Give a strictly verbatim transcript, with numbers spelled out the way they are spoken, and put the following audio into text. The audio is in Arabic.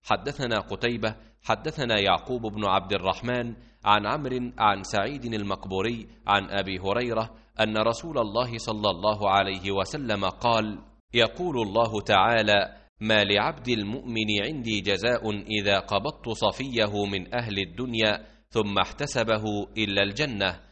حدثنا قتيبة حدثنا يعقوب بن عبد الرحمن عن عمرو عن سعيد المقبوري عن أبي هريرة أن رسول الله صلى الله عليه وسلم قال: يقول الله تعالى: ما لعبد المؤمن عندي جزاء إذا قبضت صفيه من أهل الدنيا ثم احتسبه إلا الجنة.